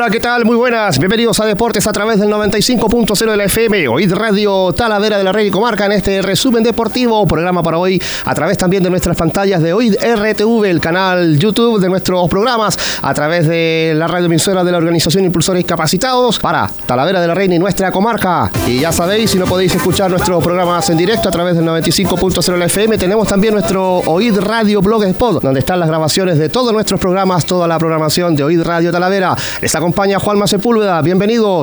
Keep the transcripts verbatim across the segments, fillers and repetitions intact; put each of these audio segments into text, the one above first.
Hola, ¿qué tal? Muy buenas. Bienvenidos a Deportes a través del noventa y cinco punto cero de la F M. Oíd Radio Talavera de la Reina y Comarca en este resumen deportivo. Programa para hoy a través también de nuestras pantallas de Oíd R T V, el canal YouTube de nuestros programas, a través de la radioemisora de la Organización Impulsores Capacitados para Talavera de la Reina y nuestra comarca. Y ya sabéis, si no podéis escuchar nuestros programas en directo a través del noventa y cinco punto cero de la F M, tenemos también nuestro Oíd Radio Blogspot, donde están las grabaciones de todos nuestros programas, toda la programación de Oíd Radio Talavera. Les acompaña Juanma Sepúlveda, bienvenido.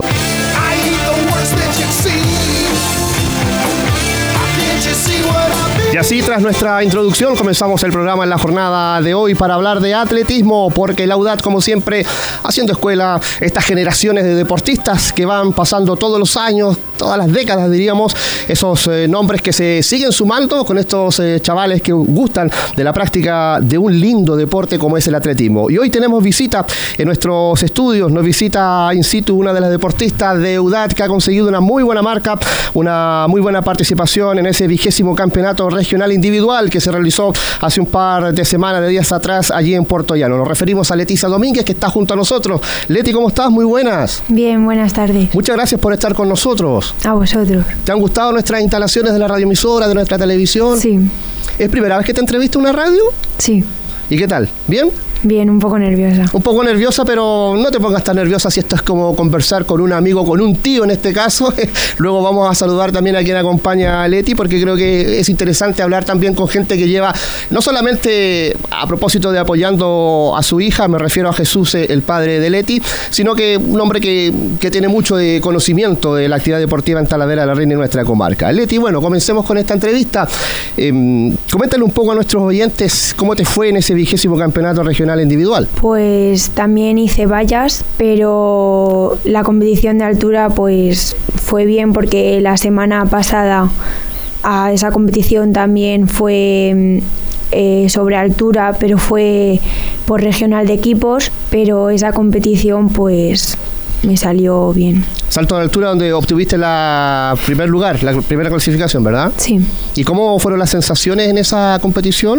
Y así, tras nuestra introducción, comenzamos el programa en la jornada de hoy para hablar de atletismo, porque la U D A T, como siempre, haciendo escuela, estas generaciones de deportistas que van pasando todos los años, todas las décadas, diríamos, esos eh, nombres que se siguen sumando con estos eh, chavales que gustan de la práctica de un lindo deporte como es el atletismo. Y hoy tenemos visita en nuestros estudios, nos visita in situ una de las deportistas de U D A T que ha conseguido una muy buena marca, una muy buena participación en ese vigésimo campeonato regional individual que se realizó hace un par de semanas, de días atrás, allí en Puerto Llano. Nos referimos a Leticia Domínguez, que está junto a nosotros. Leti, ¿cómo estás? Muy buenas. Bien, buenas tardes. Muchas gracias por estar con nosotros. A vosotros. ¿Te han gustado nuestras instalaciones de la radioemisora, de nuestra televisión? Sí. ¿Es primera vez que te entrevista una radio? Sí. ¿Y qué tal? ¿Bien? Bien, un poco nerviosa. Un poco nerviosa, pero no te pongas tan nerviosa si esto es como conversar con un amigo, con un tío en este caso. Luego vamos a saludar también a quien acompaña a Leti, porque creo que es interesante hablar también con gente que lleva, no solamente a propósito de apoyando a su hija, me refiero a Jesús, el padre de Leti, sino que un hombre que, que tiene mucho de conocimiento de la actividad deportiva en Talavera de la Reina y nuestra comarca. Leti, bueno, comencemos con esta entrevista. Eh, coméntale un poco a nuestros oyentes cómo te fue en ese vigésimo campeonato regional individual. Pues también hice vallas, pero la competición de altura pues fue bien, porque la semana pasada a esa competición también fue eh, sobre altura, pero fue por regional de equipos, pero esa competición pues me salió bien. Salto de altura donde obtuviste la primer lugar, la primera clasificación, ¿verdad? Sí. ¿Y cómo fueron las sensaciones en esa competición?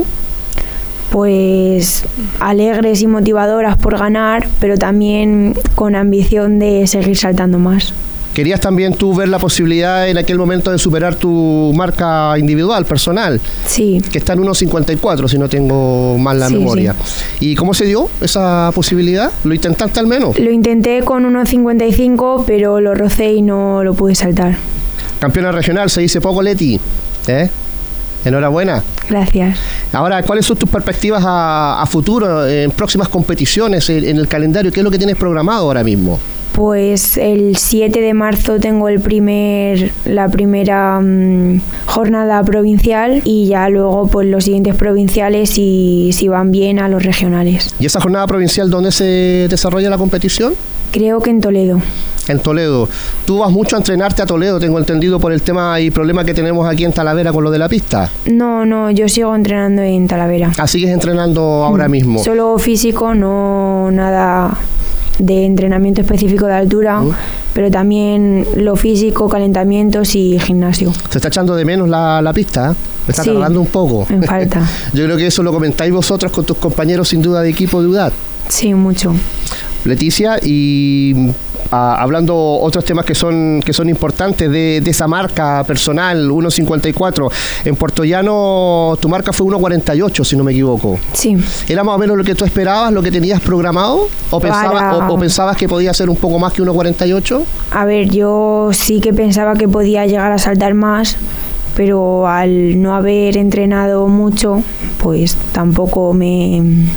Pues alegres y motivadoras por ganar, pero también con ambición de seguir saltando más. ¿Querías también tú ver la posibilidad en aquel momento de superar tu marca individual, personal? Sí. Que está en uno cincuenta y cuatro, si no tengo mal la sí, memoria. Sí. ¿Y cómo se dio esa posibilidad? ¿Lo intentaste al menos? Lo intenté con uno cincuenta y cinco, pero lo rocé y no lo pude saltar. Campeona regional, se dice poco, Leti. ¿Eh? Enhorabuena. Gracias. Ahora, ¿cuáles son tus perspectivas a, a futuro, en próximas competiciones, en, en el calendario? ¿Qué es lo que tienes programado ahora mismo? Pues el siete de marzo tengo el primer, la primera um, jornada provincial, y ya luego pues los siguientes provinciales, y si van bien, a los regionales. ¿Y esa jornada provincial dónde se desarrolla la competición? Creo que en Toledo. En Toledo. Tú vas mucho a entrenarte a Toledo, tengo entendido, por el tema y problema que tenemos aquí en Talavera con lo de la pista. No, no, yo sigo entrenando en Talavera. Ah, ¿sigues entrenando ahora mismo? Solo físico, no nada de entrenamiento específico de altura, ¿Mm? Pero también lo físico, calentamientos y gimnasio. ¿Se está echando de menos la, la pista? ¿Eh? ¿Me está sí, tardando un poco? Me falta. Yo creo que eso lo comentáis vosotros con tus compañeros, sin duda, de equipo de U D A T. Sí, mucho. Leticia, y ah, hablando otros temas que son que son importantes de, de esa marca personal, uno cincuenta y cuatro, en Puerto Llano tu marca fue uno cuarenta y ocho, si no me equivoco. Sí. ¿Era más o menos lo que tú esperabas, lo que tenías programado? ¿O, Para... pensabas, o, o pensabas que podía ser un poco más que uno cuarenta y ocho? A ver, yo sí que pensaba que podía llegar a saltar más, pero al no haber entrenado mucho, pues tampoco me,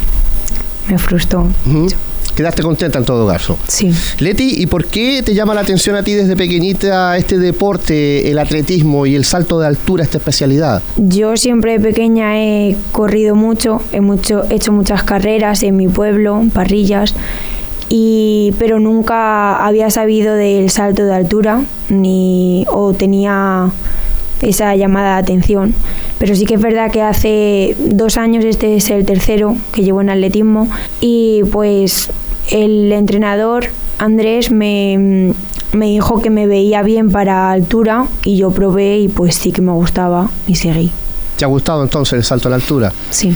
me frustró. Uh-huh. Quedaste contenta en todo caso. Sí. Leti, ¿y por qué te llama la atención a ti desde pequeñita este deporte, el atletismo y el salto de altura, esta especialidad? Yo siempre de pequeña he corrido mucho, he mucho, he hecho muchas carreras en mi pueblo, parrillas, y pero nunca había sabido del salto de altura, ni o tenía esa llamada de atención. Pero sí que es verdad que hace dos años, este es el tercero que llevo en atletismo, y pues el entrenador Andrés me, me dijo que me veía bien para altura, y yo probé y pues sí que me gustaba y seguí. ¿Te ha gustado entonces el salto a la altura? Sí.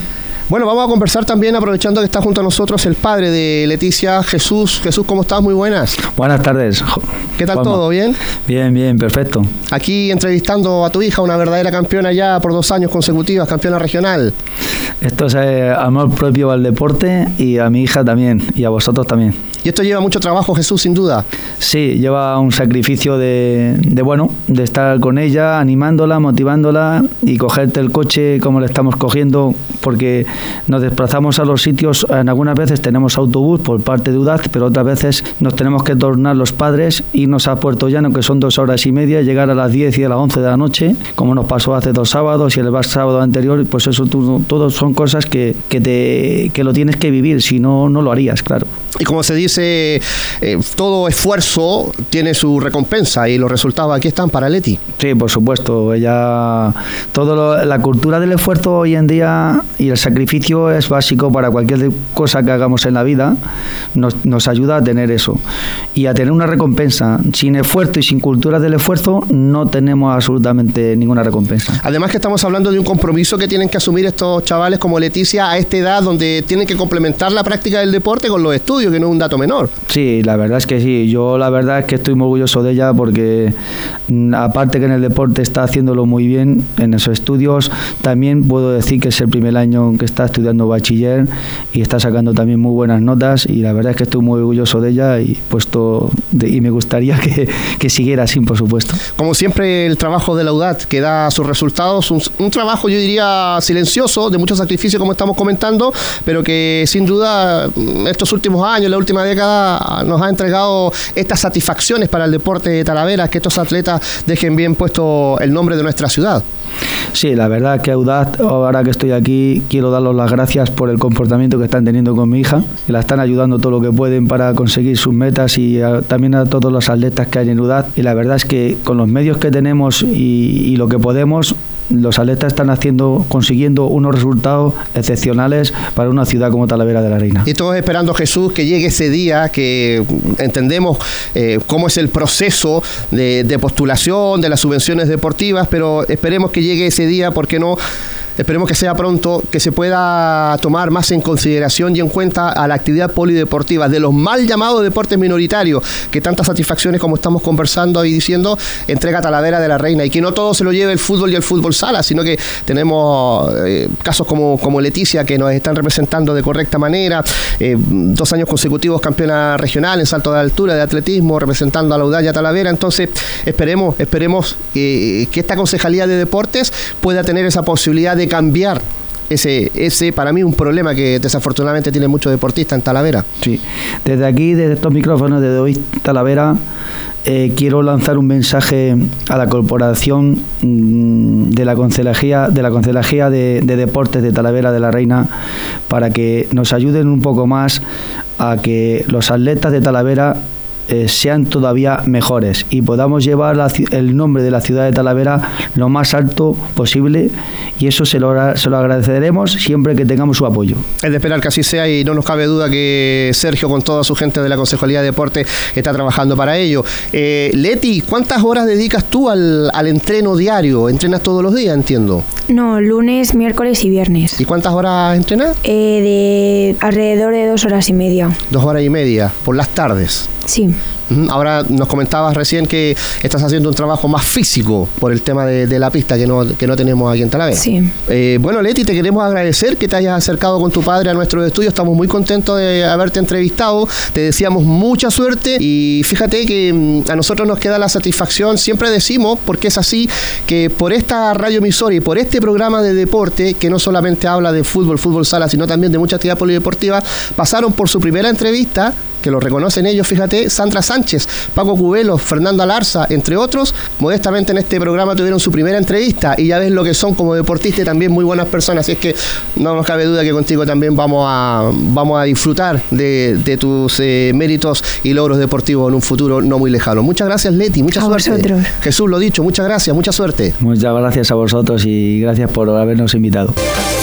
Bueno, vamos a conversar también, aprovechando que está junto a nosotros el padre de Leticia, Jesús. Jesús, ¿cómo estás? Muy buenas. Buenas tardes. ¿Qué tal Juanma. todo? ¿Bien? Bien, bien, perfecto. Aquí entrevistando a tu hija, una verdadera campeona ya por dos años consecutivos, campeona regional. Esto es eh, amor propio al deporte y a mi hija también, y a vosotros también. Y esto lleva mucho trabajo, Jesús, sin duda. Sí, lleva un sacrificio de, de, bueno, de estar con ella, animándola, motivándola y cogerte el coche como le estamos cogiendo, porque nos desplazamos a los sitios, en algunas veces tenemos autobús por parte de U D A T, pero otras veces nos tenemos que tornar los padres, irnos a Puerto Llano, que son dos horas y media, llegar a las diez y a las once de la noche, como nos pasó hace dos sábados y el sábado anterior, pues eso todo, todo son cosas que, que, te, que lo tienes que vivir, si no, no lo harías, claro. Y como se dice, eh, todo esfuerzo tiene su recompensa y los resultados aquí están para Leti. Sí, por supuesto. Ella, todo lo, la cultura del esfuerzo hoy en día y el sacrificio es básico para cualquier cosa que hagamos en la vida. Nos, nos ayuda a tener eso y a tener una recompensa. Sin esfuerzo y sin cultura del esfuerzo no tenemos absolutamente ninguna recompensa. Además que estamos hablando de un compromiso que tienen que asumir estos chavales como Leticia a esta edad, donde tienen que complementar la práctica del deporte con los estudios, que no es un dato menor. Sí, la verdad es que sí. Yo la verdad es que estoy muy orgulloso de ella porque aparte que en el deporte está haciéndolo muy bien, en esos estudios también puedo decir que es el primer año que está estudiando bachiller y está sacando también muy buenas notas y la verdad es que estoy muy orgulloso de ella y puesto de, y me gustaría que, que siguiera así, por supuesto. Como siempre, el trabajo de la U D A T que da sus resultados, un, un trabajo yo diría silencioso, de mucho sacrificio como estamos comentando, pero que sin duda estos últimos años, la última década nos ha entregado estas satisfacciones para el deporte de Talavera, que estos atletas dejen bien puesto el nombre de nuestra ciudad. Sí, la verdad que a U D A T, ahora que estoy aquí, quiero darles las gracias por el comportamiento que están teniendo con mi hija, que la están ayudando todo lo que pueden para conseguir sus metas y a, también a todos los atletas que hay en U D A T. Y la verdad es que con los medios que tenemos y, y lo que podemos, los atletas están haciendo, consiguiendo unos resultados excepcionales para una ciudad como Talavera de la Reina. Y todos esperando, Jesús, que llegue ese día, que entendemos eh, cómo es el proceso de, de postulación de las subvenciones deportivas, pero esperemos que llegue ese día, porque no... Esperemos que sea pronto, que se pueda tomar más en consideración y en cuenta a la actividad polideportiva de los mal llamados deportes minoritarios, que tantas satisfacciones como estamos conversando y diciendo entrega Talavera de la Reina, y que no todo se lo lleve el fútbol y el fútbol sala, sino que tenemos eh, casos como, como Leticia, que nos están representando de correcta manera, eh, dos años consecutivos campeona regional en salto de altura de atletismo, representando a la U D A T y a Talavera. Entonces esperemos, esperemos eh, que esta concejalía de deportes pueda tener esa posibilidad de cambiar ese, ese para mí un problema que desafortunadamente tiene muchos deportistas en Talavera. Sí, desde aquí, desde estos micrófonos, desde hoy Talavera, eh, quiero lanzar un mensaje a la corporación mmm, de la Concejalía de la Concejalía de, de Deportes de Talavera de la Reina, para que nos ayuden un poco más a que los atletas de Talavera Eh, sean todavía mejores y podamos llevar la, el nombre de la ciudad de Talavera lo más alto posible, y eso se lo, se lo agradeceremos siempre que tengamos su apoyo. Es de esperar que así sea, y no nos cabe duda que Sergio, con toda su gente de la Concejalía de Deportes, está trabajando para ello. Eh, Leti, ¿cuántas horas dedicas tú al, al entreno diario? ¿Entrenas todos los días, entiendo? No, lunes, miércoles y viernes. ¿Y cuántas horas entrenas? Eh, de alrededor de dos horas y media. Dos horas y media, por las tardes. Sí. Ahora nos comentabas recién que estás haciendo un trabajo más físico por el tema de, de la pista que no, que no tenemos aquí en Talavera. Sí. Eh, bueno, Leti, te queremos agradecer que te hayas acercado con tu padre a nuestros estudios. Estamos muy contentos de haberte entrevistado. Te deseamos mucha suerte y fíjate que a nosotros nos queda la satisfacción, siempre decimos, porque es así, que por esta radioemisora y por este programa de deporte, que no solamente habla de fútbol, fútbol sala, sino también de mucha actividad polideportiva, pasaron por su primera entrevista, que lo reconocen ellos, fíjate, Sandra Sánchez, Paco Cubelo, Fernando Alarza, entre otros. Modestamente en este programa tuvieron su primera entrevista y ya ves lo que son como deportistas y también muy buenas personas, así es que no nos cabe duda que contigo también vamos a vamos a disfrutar de, de tus eh, méritos y logros deportivos en un futuro no muy lejano. Muchas gracias, Leti, mucha a suerte. Vosotros. Jesús, lo dicho, muchas gracias, mucha suerte. Muchas gracias a vosotros y gracias por habernos invitado.